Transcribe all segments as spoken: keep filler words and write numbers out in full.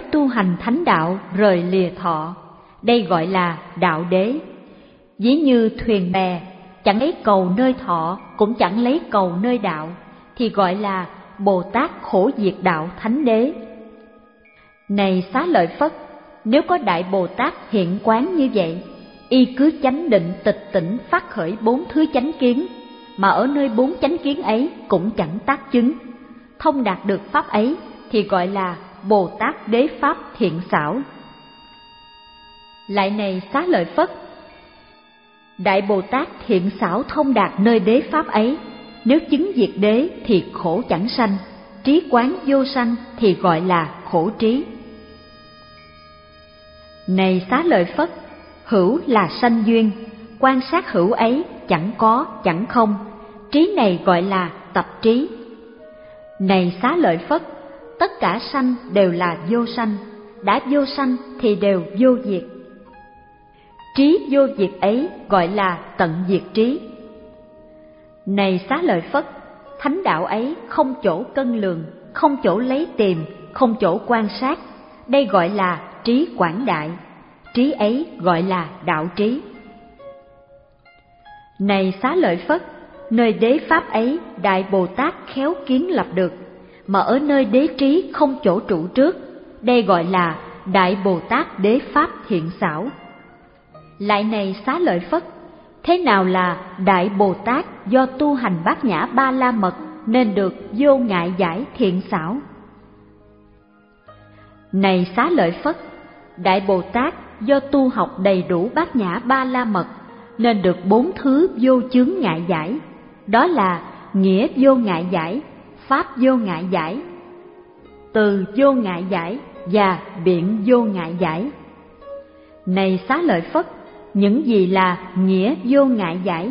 tu hành thánh đạo rời lìa thọ, đây gọi là đạo đế. Ví như thuyền bè, chẳng lấy cầu nơi thọ, cũng chẳng lấy cầu nơi đạo, thì gọi là Bồ Tát khổ diệt đạo thánh đế. Này Xá Lợi Phất, nếu có Đại Bồ Tát hiện quán như vậy, y cứ chánh định tịch tỉnh phát khởi bốn thứ chánh kiến, mà ở nơi bốn chánh kiến ấy cũng chẳng tác chứng, thông đạt được pháp ấy thì gọi là Bồ Tát đế pháp thiện xảo. Lại này Xá Lợi Phất, Đại Bồ Tát thiện xảo thông đạt nơi đế pháp ấy, nếu chứng diệt đế thì khổ chẳng sanh, trí quán vô sanh thì gọi là khổ trí. Này Xá Lợi Phất, hữu là sanh duyên, quan sát hữu ấy chẳng có chẳng không, trí này gọi là tập trí. Này Xá Lợi Phất, tất cả sanh đều là vô sanh, đã vô sanh thì đều vô diệt. Trí vô diệt ấy gọi là tận diệt trí. Này Xá Lợi Phất, thánh đạo ấy không chỗ cân lường, không chỗ lấy tìm, không chỗ quan sát, đây gọi là trí quảng đại, trí ấy gọi là đạo trí. Này Xá Lợi Phất, nơi đế pháp ấy Đại Bồ Tát khéo kiến lập được, mà ở nơi đế trí không chỗ trụ trước, đây gọi là Đại Bồ Tát đế pháp thiện xảo. Lại này Xá Lợi Phất, thế nào là Đại Bồ Tát do tu hành Bát Nhã Ba La Mật nên được vô ngại giải thiện xảo? Này Xá Lợi Phất, Đại Bồ Tát do tu học đầy đủ Bát Nhã Ba La Mật nên được bốn thứ vô chướng ngại giải, đó là nghĩa vô ngại giải, pháp vô ngại giải, từ vô ngại giải và biện vô ngại giải. Này Xá Lợi Phất, những gì là nghĩa vô ngại giải?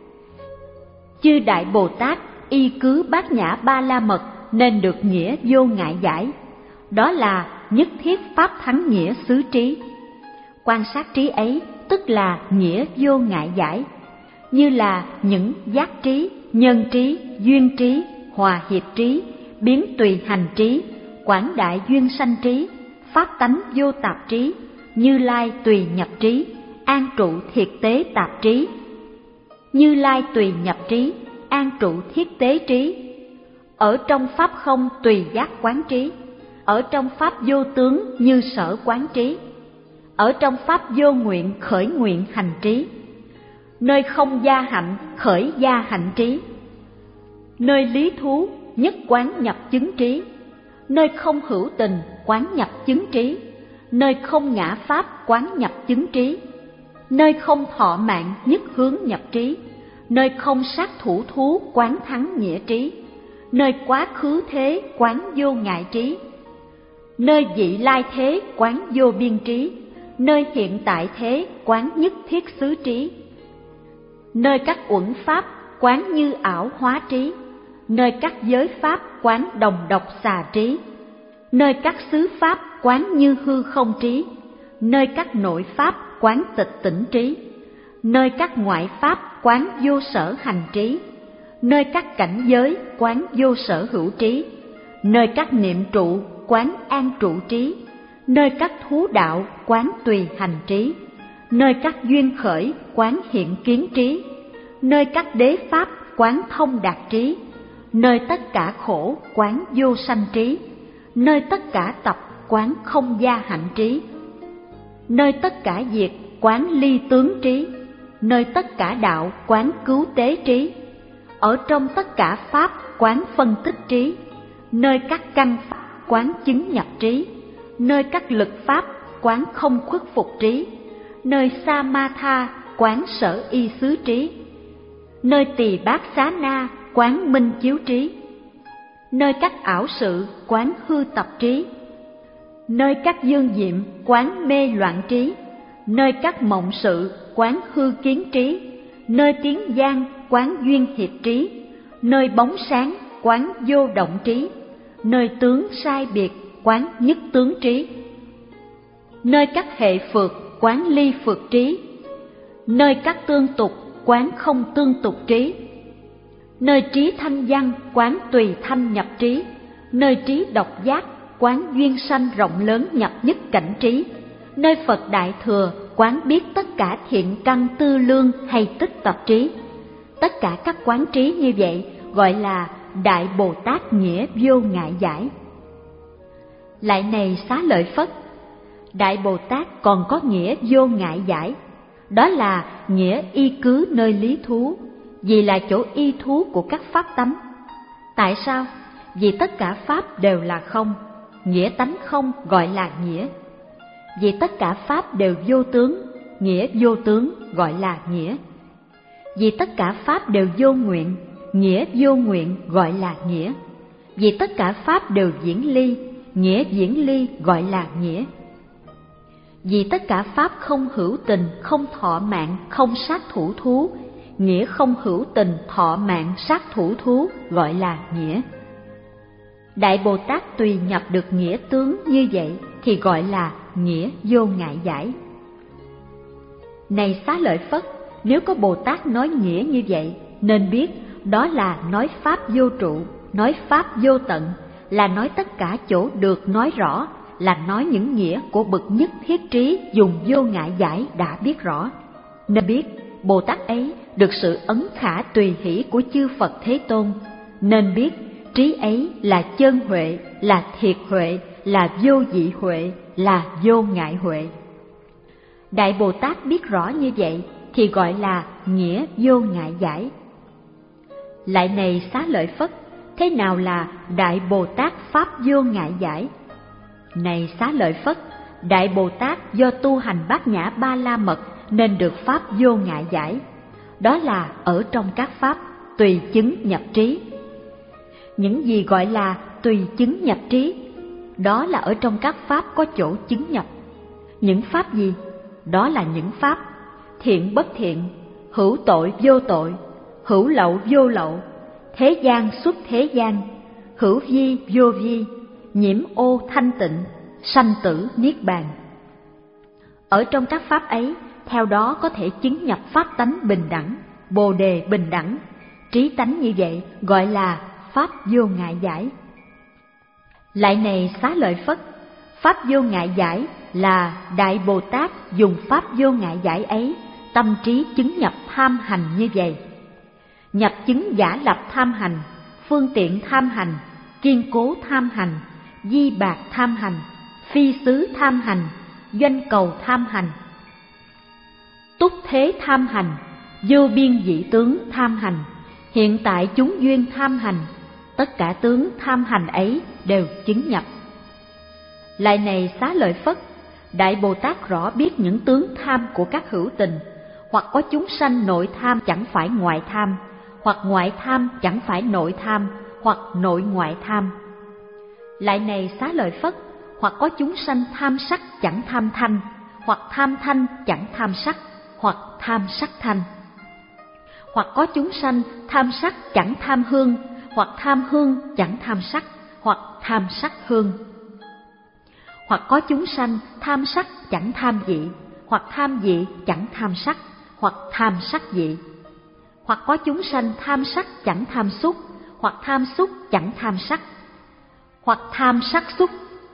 Chư Đại Bồ Tát y cứ Bát Nhã Ba La Mật nên được nghĩa vô ngại giải, đó là nhất thiết pháp thắng nghĩa xứ trí. Quan sát trí ấy tức là nghĩa vô ngại giải, như là những giác trí, nhân trí, duyên trí, hòa hiệp trí, biến tùy hành trí, quảng đại duyên sanh trí, pháp tánh vô tạp trí, Như Lai tùy nhập trí, an trụ thiệt tế tạp trí, Như Lai tùy nhập trí, an trụ thiết tế trí, ở trong pháp không tùy giác quán trí, ở trong pháp vô tướng như sở quán trí, ở trong pháp vô nguyện khởi nguyện hành trí, nơi không gia hạnh khởi gia hạnh trí, nơi lý thú nhất quán nhập chứng trí, nơi không hữu tình quán nhập chứng trí, nơi không ngã pháp quán nhập chứng trí, nơi không thọ mạng nhất hướng nhập trí, nơi không sát thủ thú quán thắng nghĩa trí, nơi quá khứ thế quán vô ngại trí, nơi vị lai thế quán vô biên trí, nơi hiện tại thế quán nhất thiết xứ trí, nơi các uẩn pháp quán như ảo hóa trí, nơi các giới pháp quán đồng độc xà trí, nơi các xứ pháp quán như hư không trí, nơi các nội pháp quán tịch tỉnh trí, nơi các ngoại pháp quán vô sở hành trí, nơi các cảnh giới quán vô sở hữu trí, nơi các niệm trụ quán an trụ trí, nơi các thú đạo quán tùy hành trí, nơi các duyên khởi quán hiện kiến trí, nơi các đế pháp quán thông đạt trí, nơi tất cả khổ quán vô sanh trí, nơi tất cả tập quán không gia hạnh trí, nơi tất cả diệt quán ly tướng trí, nơi tất cả đạo quán cứu tế trí, ở trong tất cả pháp quán phân tích trí, nơi các căn pháp quán chứng nhập trí, nơi các lực pháp quán không khuất phục trí, nơi sa ma tha quán sở y xứ trí, nơi tỳ bát xá na quán minh chiếu trí, nơi các ảo sự quán hư tập trí, nơi các dương diệm quán mê loạn trí, nơi các mộng sự quán hư kiến trí, nơi tiếng gian quán duyên hiệp trí, nơi bóng sáng quán vô động trí, nơi tướng sai biệt quán nhất tướng trí, nơi các hệ phược quán ly phược trí, nơi các tương tục quán không tương tục trí, nơi trí thanh văn quán tùy thanh nhập trí, nơi trí độc giác quán duyên sanh rộng lớn nhập nhất cảnh trí, nơi Phật Đại Thừa quán biết tất cả thiện căn tư lương hay tích tập trí. Tất cả các quán trí như vậy gọi là Đại Bồ Tát nghĩa vô ngại giải. Lại này Xá Lợi Phất, Đại Bồ Tát còn có nghĩa vô ngại giải, đó là nghĩa y cứ nơi lý thú, vì là chỗ y thú của các pháp tánh. Tại sao? Vì tất cả pháp đều là không, nghĩa tánh không gọi là nghĩa. Vì tất cả pháp đều vô tướng, nghĩa vô tướng gọi là nghĩa. Vì tất cả pháp đều vô nguyện, nghĩa vô nguyện gọi là nghĩa. Vì tất cả pháp đều diễn ly, nghĩa diễn ly gọi là nghĩa. Vì tất cả pháp không hữu tình, không thọ mạng, không sát thủ thú, nghĩa không hữu tình, thọ mạng, sát thủ thú gọi là nghĩa. Đại Bồ Tát tùy nhập được nghĩa tướng như vậy thì gọi là nghĩa vô ngại giải. Này Xá Lợi Phất, nếu có Bồ Tát nói nghĩa như vậy, nên biết đó là nói pháp vô trụ, nói pháp vô tận, là nói tất cả chỗ được nói rõ, là nói những nghĩa của bậc nhất thiết trí dùng vô ngại giải đã biết rõ. Nên biết Bồ Tát ấy được sự ấn khả tùy hỷ của chư Phật Thế Tôn, nên biết trí ấy là chân huệ, là thiệt huệ, là vô dị huệ, là vô ngại huệ. Đại Bồ Tát biết rõ như vậy thì gọi là nghĩa vô ngại giải. Lại này Xá Lợi Phất, thế nào là Đại Bồ Tát pháp vô ngại giải? Này Xá Lợi Phất, Đại Bồ Tát do tu hành Bát Nhã Ba La Mật nên được pháp vô ngại giải, đó là ở trong các pháp tùy chứng nhập trí. Những gì gọi là tùy chứng nhập trí? Đó là ở trong các pháp có chỗ chứng nhập. Những pháp gì? Đó là những pháp thiện bất thiện, hữu tội vô tội, hữu lậu vô lậu, thế gian xuất thế gian, hữu vi vô vi, nhiễm ô thanh tịnh, sanh tử niết bàn. Ở trong các pháp ấy, theo đó có thể chứng nhập pháp tánh bình đẳng, bồ đề bình đẳng, trí tánh như vậy gọi là pháp vô ngại giải. Lại này Xá Lợi Phất, pháp vô ngại giải là Đại Bồ Tát dùng pháp vô ngại giải ấy tâm trí chứng nhập tham hành như vậy. Nhập chứng giả lập tham hành, phương tiện tham hành, kiên cố tham hành, di bạc tham hành, phi xứ tham hành, doanh cầu tham hành, túc thế tham hành, vô biên dị tướng tham hành, hiện tại chúng duyên tham hành, tất cả tướng tham hành ấy đều chứng nhập. Lại này Xá Lợi Phất, Đại Bồ Tát rõ biết những tướng tham của các hữu tình, hoặc có chúng sanh nội tham chẳng phải ngoại tham, hoặc ngoại tham chẳng phải nội tham, hoặc nội ngoại tham. Lại này Xá Lợi Phất, hoặc có chúng sanh tham sắc chẳng tham thanh, hoặc tham thanh chẳng tham sắc, hoặc tham sắc thanh. Hoặc có chúng sanh tham sắc chẳng tham hương, hoặc tham hương chẳng tham sắc, hoặc tham sắc hương. Hoặc có chúng sanh tham sắc chẳng tham vị, hoặc tham vị chẳng tham sắc, hoặc tham sắc vị. Hoặc có chúng sanh tham sắc chẳng tham xúc, hoặc tham xúc chẳng tham sắc, hoặc tham sắc xúc.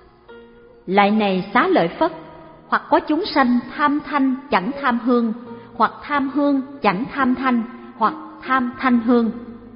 Lại này Xá Lợi Phất, hoặc có chúng sanh tham thanh chẳng tham hương, hoặc tham hương chẳng tham thanh, hoặc tham thanh hương.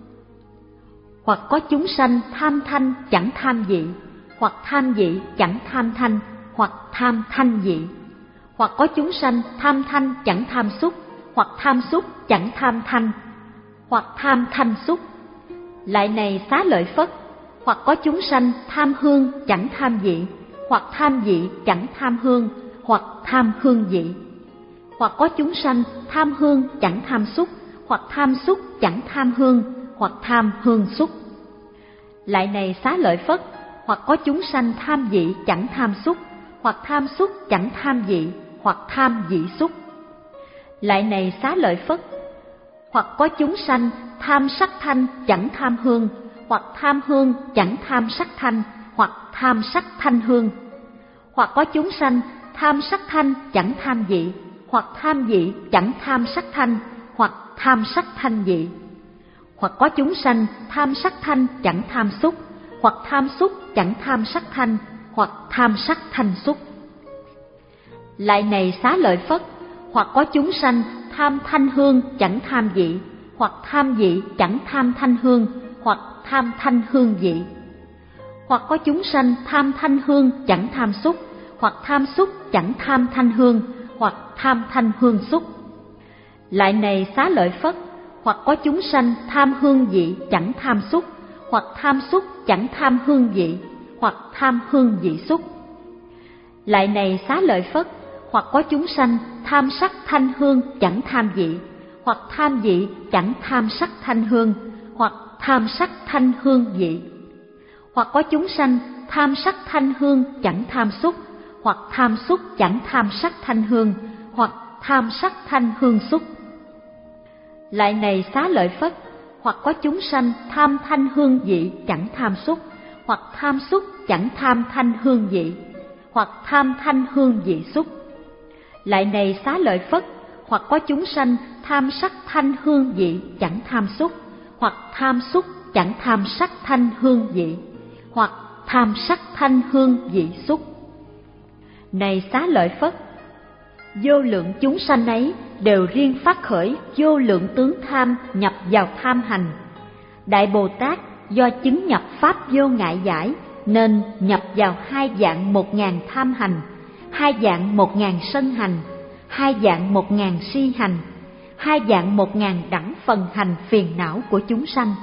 Hoặc có chúng sanh tham thanh chẳng tham vị, hoặc tham vị chẳng tham thanh, hoặc tham thanh vị. Hoặc có chúng sanh tham thanh chẳng tham xúc, hoặc tham xúc chẳng tham thanh, hoặc tham thanh xúc. Lại này Xá Lợi Phất, hoặc có chúng sanh tham hương chẳng tham vị, hoặc tham vị chẳng tham hương, hoặc tham hương vị. Hoặc có chúng sanh tham hương chẳng tham xúc, hoặc tham xúc chẳng tham hương, hoặc tham hương xúc. Lại này Xá Lợi Phất, hoặc có chúng sanh tham vị chẳng tham xúc, hoặc tham xúc chẳng tham vị, hoặc tham vị xúc. Lại này Xá Lợi Phất, hoặc có chúng sanh tham sắc thanh chẳng tham hương, hoặc tham hương chẳng tham sắc thanh, hoặc tham sắc thanh hương. Hoặc có chúng sanh tham sắc thanh chẳng tham vị, hoặc tham vị chẳng tham sắc thanh, hoặc tham sắc thanh vị. Hoặc có chúng sanh tham sắc thanh chẳng tham xúc, hoặc tham xúc chẳng tham sắc thanh, hoặc tham sắc thanh xúc. Lại này Xá Lợi Phất, hoặc có chúng sanh tham thanh hương chẳng tham vị, hoặc tham vị chẳng tham thanh hương, hoặc tham thanh hương vị. Hoặc có chúng sanh tham thanh hương chẳng tham xúc, hoặc tham xúc chẳng tham thanh hương, hoặc tham thanh hương xúc. Lại này Xá Lợi Phất, hoặc có chúng sanh tham hương vị chẳng tham xúc, hoặc tham xúc chẳng tham hương vị, hoặc tham hương vị xúc. Lại này Xá Lợi Phất, hoặc có chúng sanh tham sắc thanh hương chẳng tham vị, hoặc tham vị chẳng tham sắc thanh hương, hoặc tham sắc thanh hương vị. Hoặc có chúng sanh tham sắc thanh hương chẳng tham xúc, hoặc tham xúc chẳng tham sắc thanh hương, hoặc tham sắc thanh hương xúc. Lại này Xá Lợi Phất, hoặc có chúng sanh tham thanh hương vị chẳng tham xúc, hoặc tham xúc chẳng tham thanh hương vị, hoặc tham thanh hương vị xúc. Lại này Xá Lợi Phất, hoặc có chúng sanh tham sắc thanh hương vị chẳng tham xúc, hoặc tham xúc chẳng tham sắc thanh hương vị, hoặc tham sắc thanh hương vị xúc. Này Xá Lợi Phất, vô lượng chúng sanh ấy đều riêng phát khởi vô lượng tướng tham nhập vào tham hành. Đại Bồ Tát do chứng nhập pháp vô ngại giải nên nhập vào hai dạng một ngàn tham hành, hai dạng một ngàn sân hành, hai dạng một ngàn si hành, hai dạng một ngàn đẳng phần hành phiền não của chúng sanh.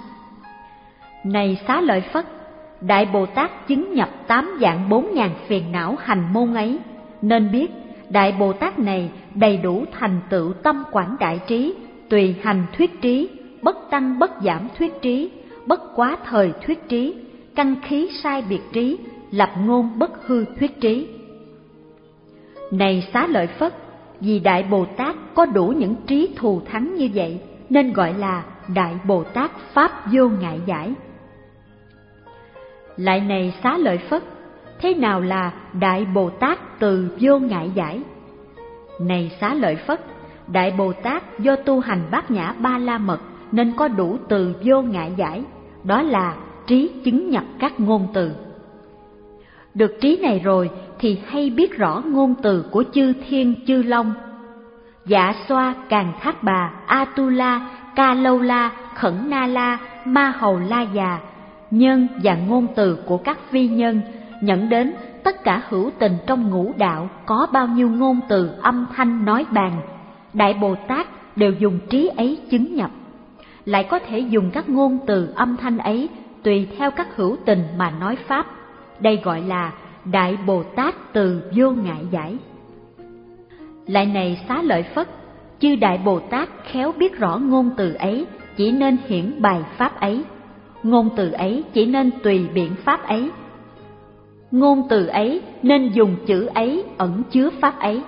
Này Xá Lợi Phất, Đại Bồ Tát chứng nhập tám dạng bốn ngàn phiền não hành môn ấy, nên biết Đại Bồ Tát này đầy đủ thành tựu tâm quảng đại trí, tùy hành thuyết trí, bất tăng bất giảm thuyết trí, bất quá thời thuyết trí, căn khí sai biệt trí, lập ngôn bất hư thuyết trí. Này Xá Lợi Phất, vì Đại Bồ Tát có đủ những trí thù thắng như vậy, nên gọi là Đại Bồ Tát Pháp vô ngại giải. Lại này Xá Lợi Phất, thế nào là Đại Bồ Tát từ vô ngại giải? Này Xá Lợi Phất, Đại Bồ Tát do tu hành bát nhã ba la mật nên có đủ từ vô ngại giải, đó là trí chứng nhập các ngôn từ. Được trí này rồi thì hay biết rõ ngôn từ của chư thiên chư long, Dạ Xoa, Càn Thác Bà, Atula, Ca Lâu La, Khẩn Na La, Ma Hầu La Già, nhân và ngôn từ của các vi nhân, nhận đến tất cả hữu tình trong ngũ đạo có bao nhiêu ngôn từ âm thanh nói bàn, Đại Bồ Tát đều dùng trí ấy chứng nhập. Lại có thể dùng các ngôn từ âm thanh ấy tùy theo các hữu tình mà nói pháp. Đây gọi là Đại Bồ Tát từ vô ngại giải. Lại này Xá Lợi Phất, chư Đại Bồ Tát khéo biết rõ ngôn từ ấy chỉ nên hiển bày pháp ấy, ngôn từ ấy chỉ nên tùy biện pháp ấy, ngôn từ ấy nên dùng chữ ấy ẩn chứa pháp ấy.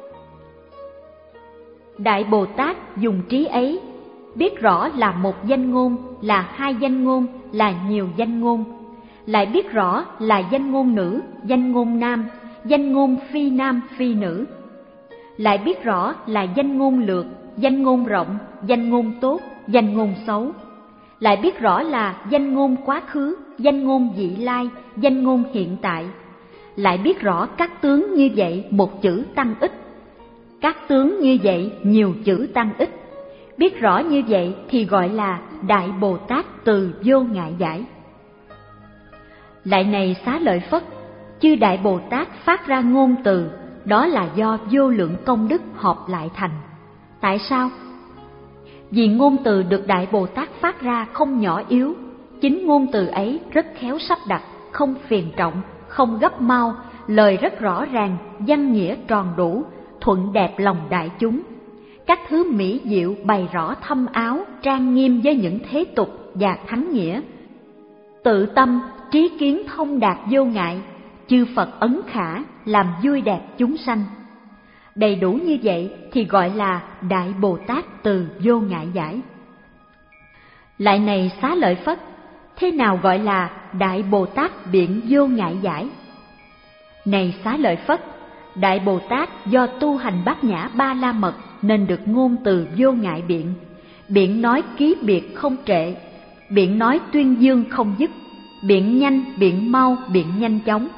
Đại Bồ Tát dùng trí ấy biết rõ là một danh ngôn, là hai danh ngôn, là nhiều danh ngôn, lại biết rõ là danh ngôn nữ, danh ngôn nam, danh ngôn phi nam phi nữ, lại biết rõ là danh ngôn lược, danh ngôn rộng, danh ngôn tốt, danh ngôn xấu, lại biết rõ là danh ngôn quá khứ, danh ngôn vị lai, danh ngôn hiện tại, lại biết rõ các tướng như vậy một chữ tăng ít, các tướng như vậy nhiều chữ tăng ít. Biết rõ như vậy thì gọi là Đại Bồ Tát từ vô ngại giải. Lại này Xá Lợi Phất, chư Đại Bồ Tát phát ra ngôn từ, đó là do vô lượng công đức hợp lại thành. Tại sao? Vì ngôn từ được Đại Bồ Tát phát ra không nhỏ yếu, chính ngôn từ ấy rất khéo sắp đặt, không phiền trọng, không gấp mau, lời rất rõ ràng, văn nghĩa tròn đủ, thuận đẹp lòng đại chúng. Các thứ mỹ diệu bày rõ thâm áo, trang nghiêm với những thế tục và thánh nghĩa. Tự tâm, trí kiến thông đạt vô ngại, chư Phật ấn khả, làm vui đẹp chúng sanh. Đầy đủ như vậy thì gọi là Đại Bồ Tát từ vô ngại giải. Lại này Xá Lợi Phất, thế nào gọi là Đại Bồ Tát biện vô ngại giải? Này Xá Lợi Phất, Đại Bồ Tát do tu hành bát nhã ba la mật nên được ngôn từ vô ngại biện, biện nói ký biệt không trệ, biện nói tuyên dương không dứt, biện nhanh, biện mau, biện nhanh chóng,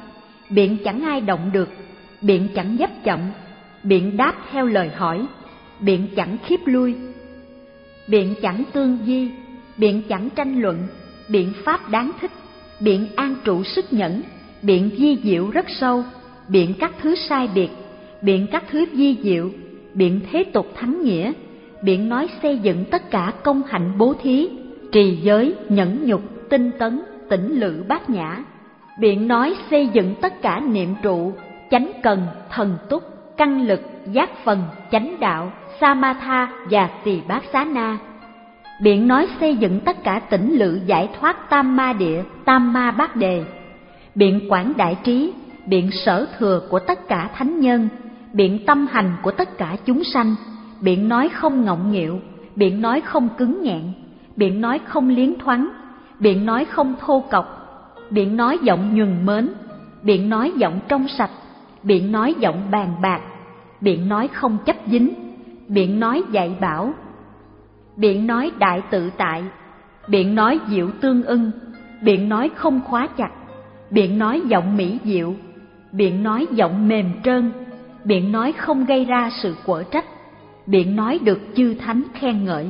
biện chẳng ai động được, biện chẳng dấp chậm, biện đáp theo lời hỏi, biện chẳng khiếp lui, biện chẳng tương di, biện chẳng tranh luận, biện pháp đáng thích, biện an trụ sức nhẫn, biện vi diệu rất sâu, biện các thứ sai biệt, biện các thứ vi diệu, biện thế tục thắng nghĩa, biện nói xây dựng tất cả công hạnh bố thí, trì giới, nhẫn nhục, tinh tấn, tỉnh lự bát nhã, biện nói xây dựng tất cả niệm trụ, chánh cần, thần túc, căn lực, giác phần, chánh đạo, samatha và tỳ bát xá na. Biện nói xây dựng tất cả tỉnh lự giải thoát tam ma địa, tam ma bát đề. Biện quảng đại trí, biện sở thừa của tất cả thánh nhân, biện tâm hành của tất cả chúng sanh, biện nói không ngọng nghịu, biện nói không cứng nghẹn, biện nói không liến thoáng, biện nói không thô cọc, biện nói giọng nhuần mến, biện nói giọng trong sạch, biện nói giọng bàn bạc, biện nói không chấp dính, biện nói dạy bảo, biện nói đại tự tại, biện nói diệu tương ưng, biện nói không khóa chặt, biện nói giọng mỹ diệu, biện nói giọng mềm trơn, biện nói không gây ra sự quở trách, biện nói được chư thánh khen ngợi.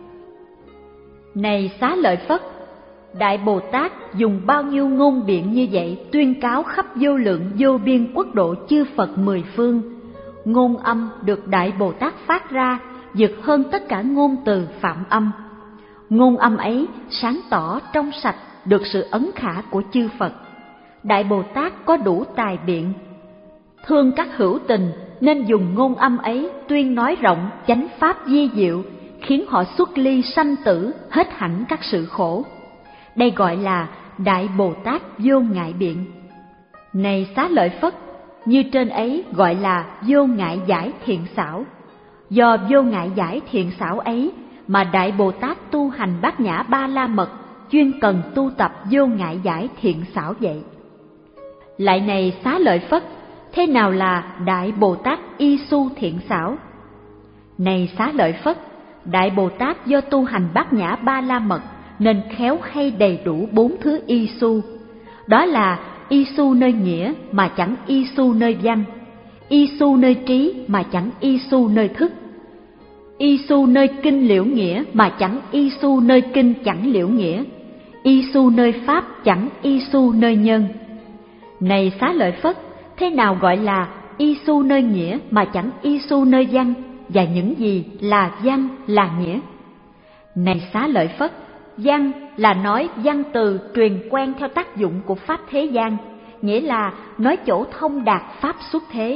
Này Xá Lợi Phất, Đại Bồ Tát dùng bao nhiêu ngôn biện như vậy tuyên cáo khắp vô lượng vô biên quốc độ chư Phật mười phương. Ngôn âm được Đại Bồ Tát phát ra vượt hơn tất cả ngôn từ phạm âm. Ngôn âm ấy sáng tỏ trong sạch được sự ấn khả của chư Phật. Đại Bồ Tát có đủ tài biện, thương các hữu tình nên dùng ngôn âm ấy tuyên nói rộng chánh pháp vi diệu, khiến họ xuất ly sanh tử, hết hẳn các sự khổ. Đây gọi là Đại Bồ Tát vô ngại biện. Này Xá Lợi Phất, như trên ấy gọi là vô ngại giải thiện xảo. Do vô ngại giải thiện xảo ấy mà Đại Bồ Tát tu hành bát nhã ba la mật, chuyên cần tu tập vô ngại giải thiện xảo vậy. Lại này Xá Lợi Phất, thế nào là Đại Bồ Tát y su thiện xảo? Này Xá Lợi Phất, Đại Bồ Tát do tu hành bát nhã ba la mật nên khéo hay đầy đủ bốn thứ y su. Đó là y su nơi nghĩa mà chẳng y su nơi văn, y su nơi trí mà chẳng y su nơi thức, y su nơi kinh liễu nghĩa mà chẳng y su nơi kinh chẳng liễu nghĩa, y su nơi pháp chẳng y su nơi nhân. Này Xá Lợi Phất, thế nào gọi là y su nơi nghĩa mà chẳng y su nơi văn, và những gì là văn là nghĩa? Này Xá Lợi Phất, văn là nói văn từ truyền quen theo tác dụng của pháp thế gian, nghĩa là nói chỗ thông đạt pháp xuất thế.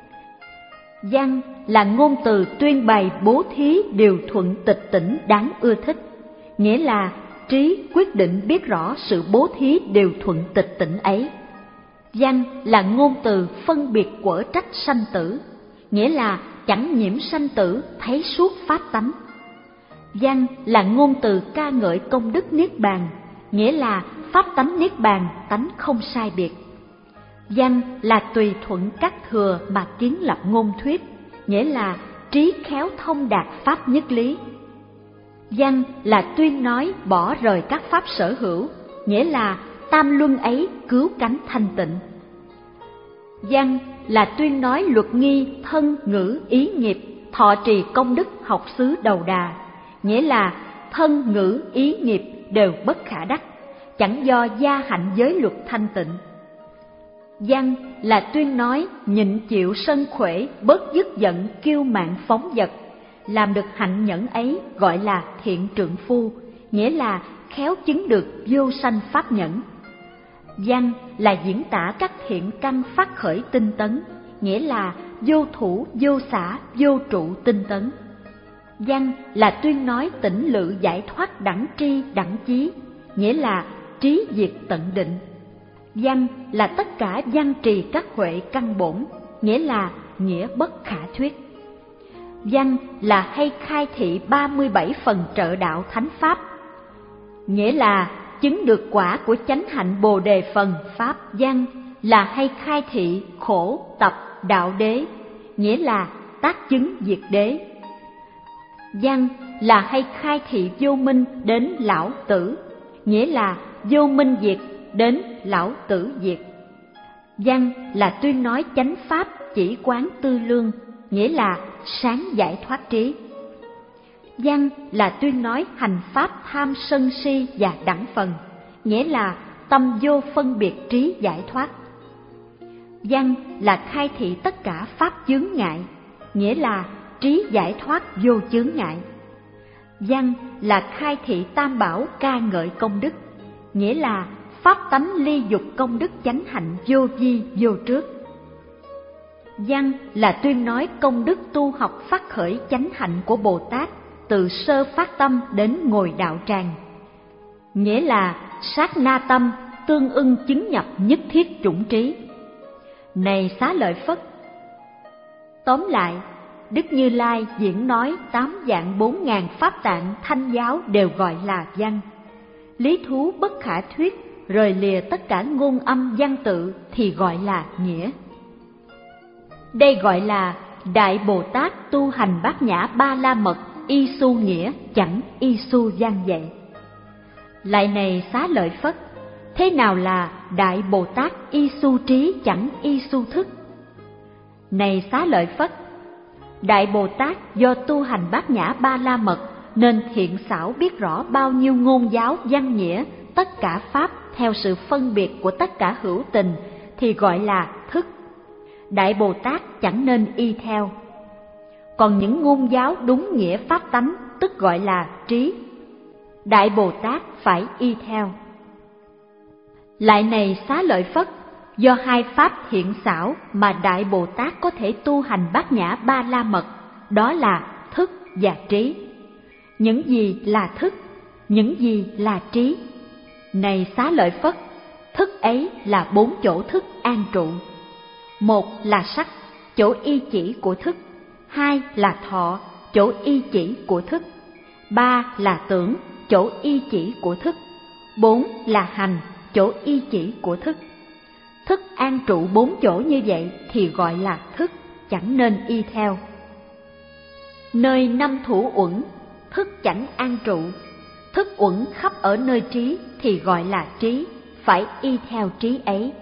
Văn là ngôn từ tuyên bày bố thí điều thuận tịch tỉnh đáng ưa thích, nghĩa là trí quyết định biết rõ sự bố thí điều thuận tịch tỉnh ấy. Văn là ngôn từ phân biệt quở trách sanh tử, nghĩa là chẳng nhiễm sanh tử, thấy suốt pháp tánh. Văn là ngôn từ ca ngợi công đức niết bàn, nghĩa là pháp tánh niết bàn tánh không sai biệt. Văn là tùy thuận các thừa mà kiến lập ngôn thuyết, nghĩa là trí khéo thông đạt pháp nhất lý. Văn là tuyên nói bỏ rời các pháp sở hữu, nghĩa là tam luân ấy cứu cánh thanh tịnh. Văn là tuyên nói luật nghi thân ngữ ý nghiệp, thọ trì công đức học xứ đầu đà, nghĩa là thân ngữ ý nghiệp đều bất khả đắc, chẳng do gia hạnh giới luật thanh tịnh. Văn là tuyên nói nhịn chịu sân khỏe, bớt dứt giận kiêu mạn phóng dật, làm được hạnh nhẫn ấy gọi là thiện trượng phu, nghĩa là khéo chứng được vô sanh pháp nhẫn. Văn là diễn tả các thiện căn phát khởi tinh tấn, nghĩa là vô thủ, vô xả, vô trụ tinh tấn. Văn là tuyên nói tỉnh lự giải thoát đẳng tri đẳng chí, nghĩa là trí diệt tận định. Văn là tất cả văn trì các huệ căn bổn, nghĩa là nghĩa bất khả thuyết. Văn là hay khai thị ba mươi bảy phần trợ đạo thánh pháp, nghĩa là chứng được quả của chánh hạnh bồ đề phần pháp. Văn là hay khai thị khổ tập đạo đế, nghĩa là tác chứng diệt đế. Văn là hay khai thị vô minh đến lão tử, nghĩa là vô minh diệt đến lão tử diệt. Văn là tuyên nói chánh pháp chỉ quán tư lương, nghĩa là sáng giải thoát trí. Văn là tuyên nói hành pháp tham sân si và đẳng phần, nghĩa là tâm vô phân biệt trí giải thoát. Văn là khai thị tất cả pháp chướng ngại, nghĩa là trí giải thoát vô chướng ngại. Văn là khai thị tam bảo ca ngợi công đức, nghĩa là pháp tánh ly dục công đức chánh hạnh vô vi vô trước. Văn là tuyên nói công đức tu học phát khởi chánh hạnh của Bồ Tát từ sơ phát tâm đến ngồi đạo tràng, nghĩa là sát na tâm tương ưng chứng nhập nhất thiết chủng trí. Này Xá Lợi Phất, tóm lại, Đức Như Lai diễn nói tám vạn bốn ngàn pháp tạng thanh giáo đều gọi là văn. Lý thú bất khả thuyết, rời lìa tất cả ngôn âm văn tự thì gọi là nghĩa. Đây gọi là Đại Bồ Tát tu hành bát nhã ba la mật, y su nghĩa, chẳng y su văn vậy. Lại này Xá Lợi Phất, thế nào là Đại Bồ Tát y su trí chẳng y su thức? Này Xá Lợi Phất, Đại Bồ Tát do tu hành bát nhã ba la mật nên thiện xảo biết rõ bao nhiêu ngôn giáo văn nghĩa, tất cả pháp theo sự phân biệt của tất cả hữu tình thì gọi là thức. Đại Bồ Tát chẳng nên y theo. Còn những ngôn giáo đúng nghĩa pháp tánh tức gọi là trí. Đại Bồ Tát phải y theo. Lại này Xá Lợi Phất, do hai pháp thiện xảo mà Đại Bồ Tát có thể tu hành bát nhã ba la mật, đó là thức và trí. Những gì là thức? Những gì là trí? Này Xá Lợi Phất, thức ấy là bốn chỗ thức an trụ. Một là sắc, chỗ y chỉ của thức. Hai là thọ, chỗ y chỉ của thức. Ba là tưởng, chỗ y chỉ của thức. Bốn là hành, chỗ y chỉ của thức. Thức an trụ bốn chỗ như vậy thì gọi là thức, chẳng nên y theo. Nơi năm thủ uẩn, thức chẳng an trụ. Thức uẩn khắp ở nơi trí thì gọi là trí, phải y theo trí ấy.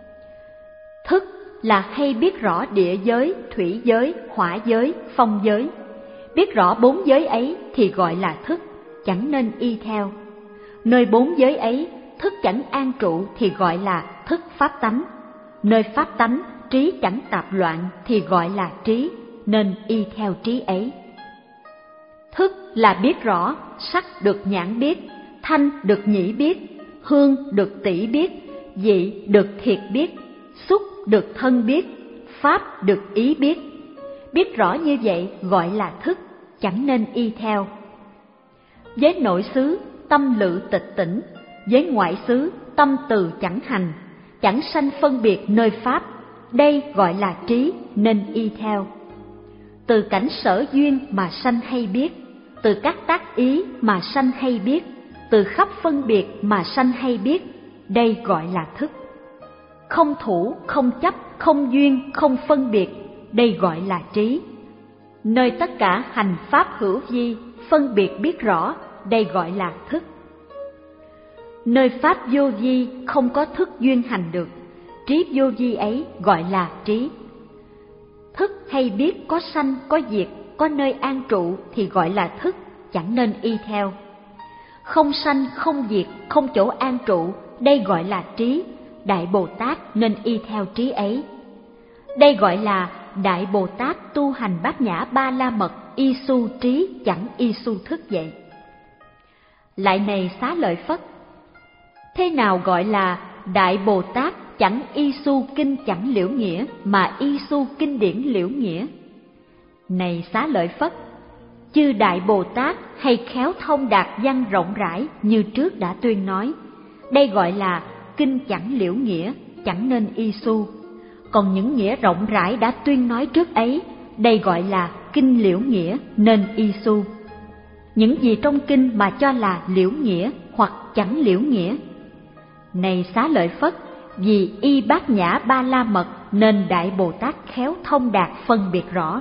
Thức là hay biết rõ địa giới, thủy giới, hỏa giới, phong giới. Biết rõ bốn giới ấy thì gọi là thức, chẳng nên y theo. Nơi bốn giới ấy, thức chẳng an trụ thì gọi là thức pháp tánh. Nơi pháp tánh, trí chẳng tạp loạn thì gọi là trí, nên y theo trí ấy. Thức là biết rõ, sắc được nhãn biết, thanh được nhĩ biết, hương được tỷ biết, vị được thiệt biết, xúc được thân biết, pháp được ý biết. Biết rõ như vậy gọi là thức, chẳng nên y theo. Với nội xứ, tâm lự tịch tỉnh, với ngoại xứ, tâm từ chẳng hành, chẳng sanh phân biệt nơi pháp, đây gọi là trí, nên y theo. Từ cảnh sở duyên mà sanh hay biết, từ các tác ý mà sanh hay biết, từ khắp phân biệt mà sanh hay biết, đây gọi là thức. Không thủ, không chấp, không duyên, không phân biệt, đây gọi là trí. Nơi tất cả hành pháp hữu vi, phân biệt biết rõ, đây gọi là thức. Nơi pháp vô vi không có thức duyên hành được, trí vô vi ấy gọi là trí. Thức hay biết có sanh, có diệt, có nơi an trụ thì gọi là thức, chẳng nên y theo. Không sanh, không diệt, không chỗ an trụ, đây gọi là trí. Đại Bồ Tát nên y theo trí ấy. Đây gọi là Đại Bồ Tát tu hành bát nhã ba la mật, y su trí chẳng y su thức vậy. Lại này Xá Lợi Phất, thế nào gọi là Đại Bồ Tát chẳng y su kinh chẳng liễu nghĩa mà y su kinh điển liễu nghĩa? Này Xá Lợi Phất, chư Đại Bồ Tát hay khéo thông đạt văn rộng rãi như trước đã tuyên nói, đây gọi là kinh chẳng liễu nghĩa, chẳng nên y su. Còn những nghĩa rộng rãi đã tuyên nói trước ấy, đây gọi là kinh liễu nghĩa, nên y su. Những gì trong kinh mà cho là liễu nghĩa hoặc chẳng liễu nghĩa? Này Xá Lợi Phất, vì y bát nhã ba la mật nên Đại Bồ Tát khéo thông đạt phân biệt rõ.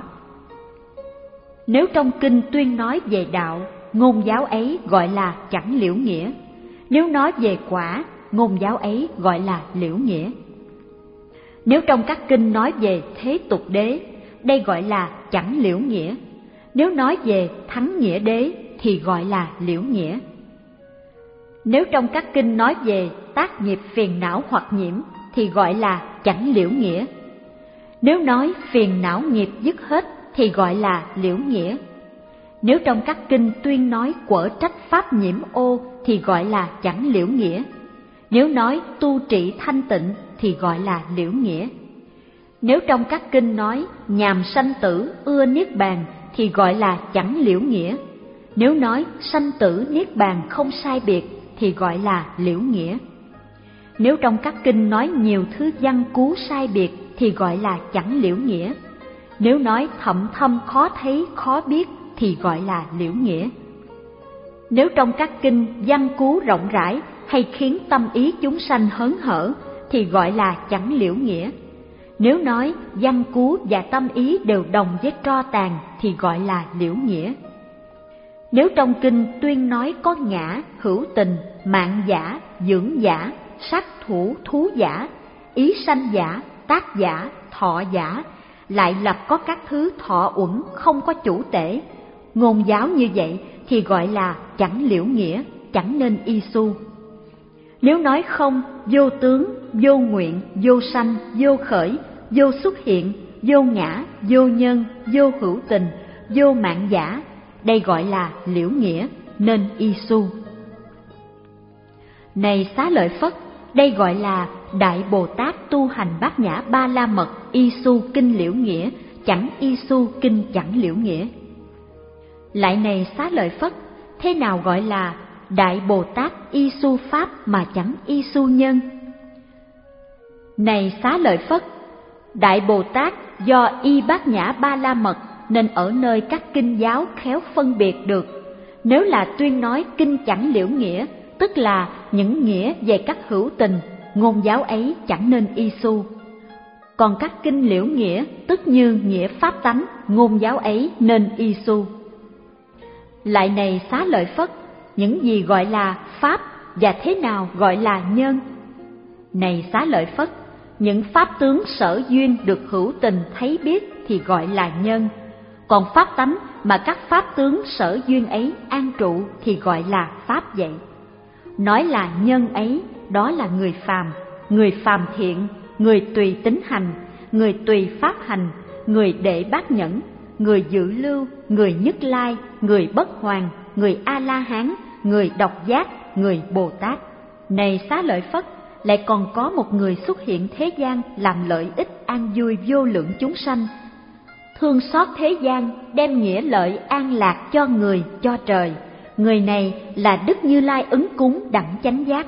Nếu trong kinh tuyên nói về đạo, ngôn giáo ấy gọi là chẳng liễu nghĩa. Nếu nói về quả, ngôn giáo ấy gọi là liễu nghĩa. Nếu trong các kinh nói về thế tục đế, đây gọi là chẳng liễu nghĩa. Nếu nói về thắng nghĩa đế thì gọi là liễu nghĩa. Nếu trong các kinh nói về tác nghiệp phiền não hoặc nhiễm thì gọi là chẳng liễu nghĩa. Nếu nói phiền não nghiệp dứt hết thì gọi là liễu nghĩa. Nếu trong các kinh tuyên nói quở trách pháp nhiễm ô thì gọi là chẳng liễu nghĩa. Nếu nói tu trị thanh tịnh thì gọi là liễu nghĩa. Nếu trong các kinh nói nhàm sanh tử ưa niết bàn thì gọi là chẳng liễu nghĩa. Nếu nói sanh tử niết bàn không sai biệt thì gọi là liễu nghĩa. Nếu trong các kinh nói nhiều thứ văn cú sai biệt thì gọi là chẳng liễu nghĩa. Nếu nói thậm thâm khó thấy khó biết thì gọi là liễu nghĩa. Nếu trong các kinh văn cú rộng rãi hay khiến tâm ý chúng sanh hớn hở thì gọi là chẳng liễu nghĩa. Nếu nói văn cú và tâm ý đều đồng với tro tàn thì gọi là liễu nghĩa. Nếu trong kinh tuyên nói có ngã, hữu tình, mạng giả, dưỡng giả, sát thủ, thú giả, ý sanh giả, tác giả, thọ giả, lại lập có các thứ thọ uẩn không có chủ tể, ngôn giáo như vậy thì gọi là chẳng liễu nghĩa, chẳng nên y su. Nếu nói không, vô tướng, vô nguyện, vô sanh, vô khởi, vô xuất hiện, vô ngã, vô nhân, vô hữu tình, vô mạng giả, đây gọi là liễu nghĩa, nên y su. Này Xá Lợi Phất, đây gọi là Đại Bồ Tát tu hành Bát Nhã Ba La Mật y su kinh liễu nghĩa, chẳng y su kinh chẳng liễu nghĩa. Lại này Xá Lợi Phất, thế nào gọi là Đại Bồ Tát y su pháp mà chẳng y su nhân? Này Xá Lợi Phất, Đại Bồ Tát do y Bát Nhã Ba La Mật nên ở nơi các kinh giáo khéo phân biệt được. Nếu là tuyên nói kinh chẳng liễu nghĩa, tức là những nghĩa về các hữu tình, ngôn giáo ấy chẳng nên y su. Còn các kinh liễu nghĩa, tức như nghĩa pháp tánh, ngôn giáo ấy nên y su. Lại này Xá Lợi Phất, những gì gọi là pháp và thế nào gọi là nhân? Này Xá Lợi Phất, những pháp tướng sở duyên được hữu tình thấy biết thì gọi là nhân, còn pháp tánh mà các pháp tướng sở duyên ấy an trụ thì gọi là pháp vậy. Nói là nhân ấy, đó là người phàm, người phàm thiện, người tùy tính hành, người tùy pháp hành, người đệ bát nhẫn, người dự lưu, người nhất lai, người bất hoàn, người A-la-hán, người độc giác, người Bồ Tát. Này Xá Lợi Phất, lại còn có một người xuất hiện thế gian làm lợi ích an vui vô lượng chúng sanh, thương xót thế gian, đem nghĩa lợi an lạc cho người, cho trời. Người này là Đức Như Lai ứng cúng đẳng chánh giác.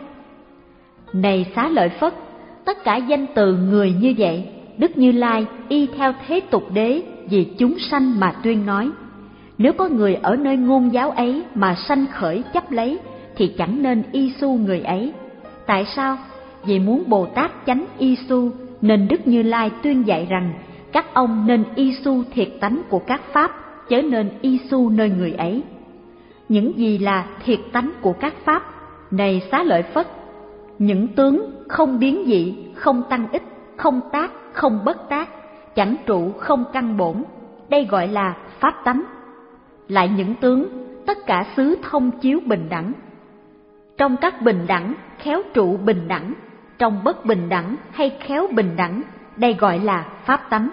Này Xá Lợi Phất, tất cả danh từ người như vậy, Đức Như Lai y theo thế tục đế vì chúng sanh mà tuyên nói. Nếu có người ở nơi ngôn giáo ấy mà sanh khởi chấp lấy thì chẳng nên y su người ấy. Tại sao? Vì muốn Bồ Tát chánh y su nên Đức Như Lai tuyên dạy rằng các ông nên y su thiệt tánh của các pháp, chớ nên y su nơi người ấy. Những gì là thiệt tánh của các pháp? Này Xá Lợi Phất, những tướng không biến dị, không tăng ích, không tác, không bất tác, chẳng trụ, không căn bổn, đây gọi là pháp tánh. Lại những tướng, tất cả xứ thông chiếu bình đẳng. Trong các bình đẳng, khéo trụ bình đẳng, trong bất bình đẳng hay khéo bình đẳng, đây gọi là pháp tánh.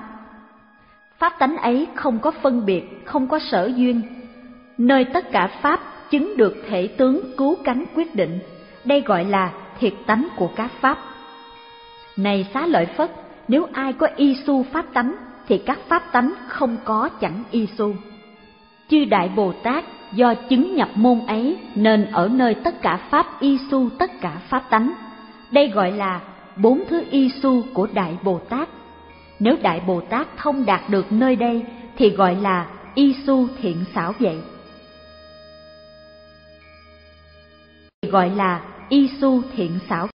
Pháp tánh ấy không có phân biệt, không có sở duyên, nơi tất cả pháp chứng được thể tướng cứu cánh quyết định, đây gọi là thiệt tánh của các pháp. Này Xá Lợi Phất, nếu ai có y su pháp tánh thì các pháp tánh không có chẳng y su. Chư Đại Bồ Tát do chứng nhập môn ấy nên ở nơi tất cả pháp y su tất cả pháp tánh, đây gọi là bốn thứ y su của Đại Bồ Tát. Nếu Đại Bồ Tát thông đạt được nơi đây thì gọi là y su thiện xảo vậy. Gọi là y su thiện xảo